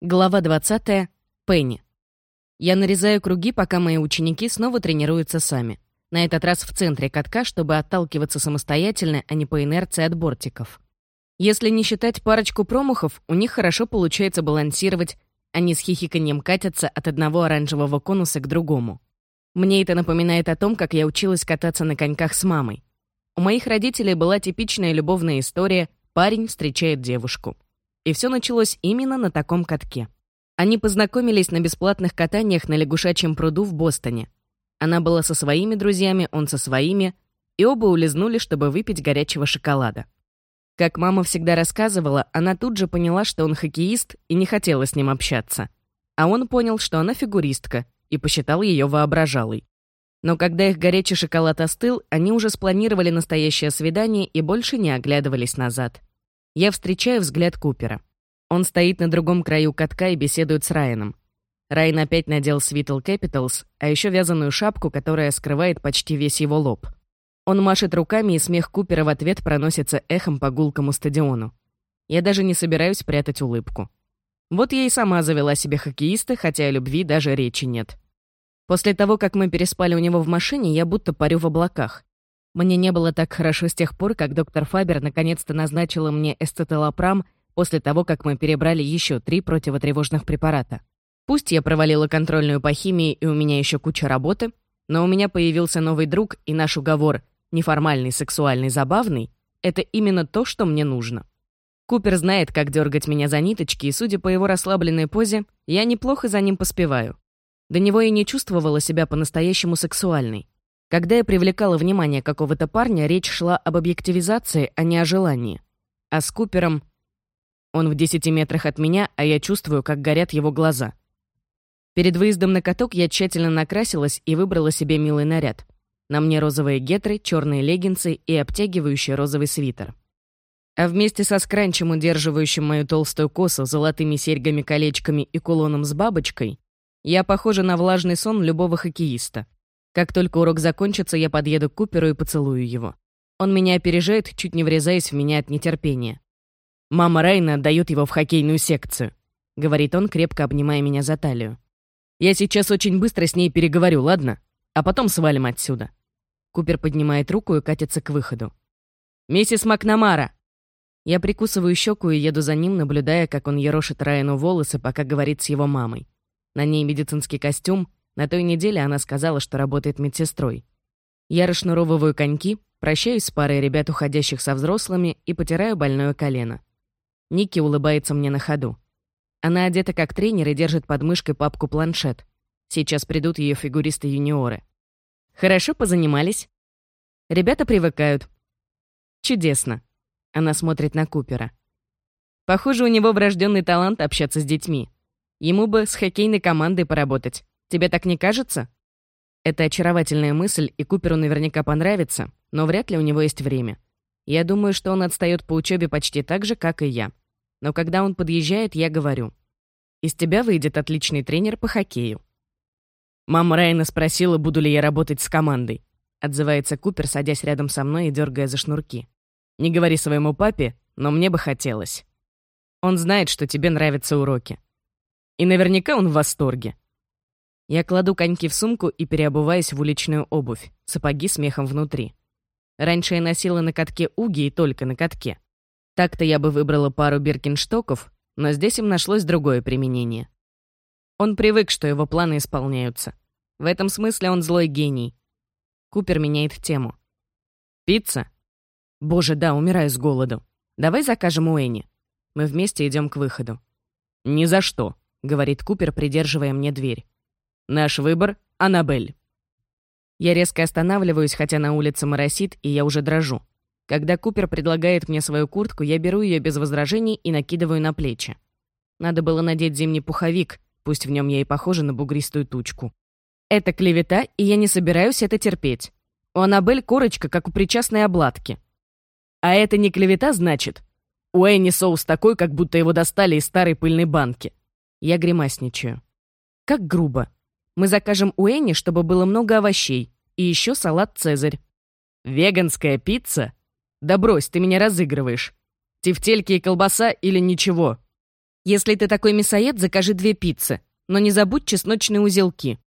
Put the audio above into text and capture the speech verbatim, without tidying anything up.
Глава двадцатая. Пенни. Я нарезаю круги, пока мои ученики снова тренируются сами. На этот раз в центре катка, чтобы отталкиваться самостоятельно, а не по инерции от бортиков. Если не считать парочку промахов, у них хорошо получается балансировать, они с хихиканьем катятся от одного оранжевого конуса к другому. Мне это напоминает о том, как я училась кататься на коньках с мамой. У моих родителей была типичная любовная история «парень встречает девушку». И все началось именно на таком катке. Они познакомились на бесплатных катаниях на лягушачьем пруду в Бостоне. Она была со своими друзьями, он со своими, и оба улизнули, чтобы выпить горячего шоколада. Как мама всегда рассказывала, она тут же поняла, что он хоккеист, и не хотела с ним общаться. А он понял, что она фигуристка, и посчитал ее воображалой. Но когда их горячий шоколад остыл, они уже спланировали настоящее свидание и больше не оглядывались назад. Я встречаю взгляд Купера. Он стоит на другом краю катка и беседует с Райаном. Райан опять надел Свитл Capitals, а еще вязаную шапку, которая скрывает почти весь его лоб. Он машет руками, и смех Купера в ответ проносится эхом по гулкому стадиону. Я даже не собираюсь прятать улыбку. Вот я и сама завела себе хоккеиста, хотя о любви даже речи нет. После того, как мы переспали у него в машине, я будто парю в облаках. Мне не было так хорошо с тех пор, как доктор Фабер наконец-то назначила мне эсцетилопрам после того, как мы перебрали еще три противотревожных препарата. Пусть я провалила контрольную по химии и у меня еще куча работы, но у меня появился новый друг, и наш уговор «неформальный, сексуальный, забавный» — это именно то, что мне нужно. Купер знает, как дергать меня за ниточки, и, судя по его расслабленной позе, я неплохо за ним поспеваю. До него я не чувствовала себя по-настоящему сексуальной. Когда я привлекала внимание какого-то парня, речь шла об объективизации, а не о желании. А с Купером... Он в десяти метрах от меня, а я чувствую, как горят его глаза. Перед выездом на каток я тщательно накрасилась и выбрала себе милый наряд. На мне розовые гетры, черные леггинсы и обтягивающий розовый свитер. А вместе со скранчем, удерживающим мою толстую косу, золотыми серьгами-колечками и кулоном с бабочкой, я похожа на влажный сон любого хоккеиста. Как только урок закончится, я подъеду к Куперу и поцелую его. Он меня опережает, чуть не врезаясь в меня от нетерпения. «Мама Райана отдает его в хоккейную секцию», — говорит он, крепко обнимая меня за талию. «Я сейчас очень быстро с ней переговорю, ладно? А потом свалим отсюда». Купер поднимает руку и катится к выходу. «Миссис Макнамара!» Я прикусываю щеку и еду за ним, наблюдая, как он ерошит Райану волосы, пока говорит с его мамой. На ней медицинский костюм. На той неделе она сказала, что работает медсестрой. Я расшнуровываю коньки, прощаюсь с парой ребят, уходящих со взрослыми, и потираю больное колено. Никки улыбается мне на ходу. Она одета как тренер и держит под мышкой папку-планшет. Сейчас придут ее фигуристы-юниоры. Хорошо позанимались? Ребята привыкают. Чудесно. Она смотрит на Купера. Похоже, у него врожденный талант общаться с детьми. Ему бы с хоккейной командой поработать. Тебе так не кажется? Это очаровательная мысль, и Куперу наверняка понравится, но вряд ли у него есть время. Я думаю, что он отстает по учебе почти так же, как и я. Но когда он подъезжает, я говорю: «Из тебя выйдет отличный тренер по хоккею». «Мама Райана спросила, буду ли я работать с командой», — отзывается Купер, садясь рядом со мной и дергая за шнурки. «Не говори своему папе, но мне бы хотелось. Он знает, что тебе нравятся уроки. И наверняка он в восторге». Я кладу коньки в сумку и переобуваюсь в уличную обувь, сапоги с мехом внутри. Раньше я носила на катке уги и только на катке. Так-то я бы выбрала пару биркинштоков, но здесь им нашлось другое применение. Он привык, что его планы исполняются. В этом смысле он злой гений. Купер меняет тему. «Пицца? Боже, да, умираю с голоду. Давай закажем у Энни». Мы вместе идем к выходу. «Ни за что», — говорит Купер, придерживая мне дверь. «Наш выбор — Аннабель». Я резко останавливаюсь, хотя на улице моросит, и я уже дрожу. Когда Купер предлагает мне свою куртку, я беру ее без возражений и накидываю на плечи. Надо было надеть зимний пуховик, пусть в нем я и похожа на бугристую тучку. Это клевета, и я не собираюсь это терпеть. У Аннабель корочка, как у причастной обладки. А это не клевета, значит? У Энни соус такой, как будто его достали из старой пыльной банки. Я гримасничаю. Как грубо. Мы закажем у Энни, чтобы было много овощей. И еще салат «Цезарь». «Веганская пицца? Да брось, ты меня разыгрываешь. Тефтельки и колбаса или ничего?» Если ты такой мясоед, закажи две пиццы, но не забудь чесночные узелки.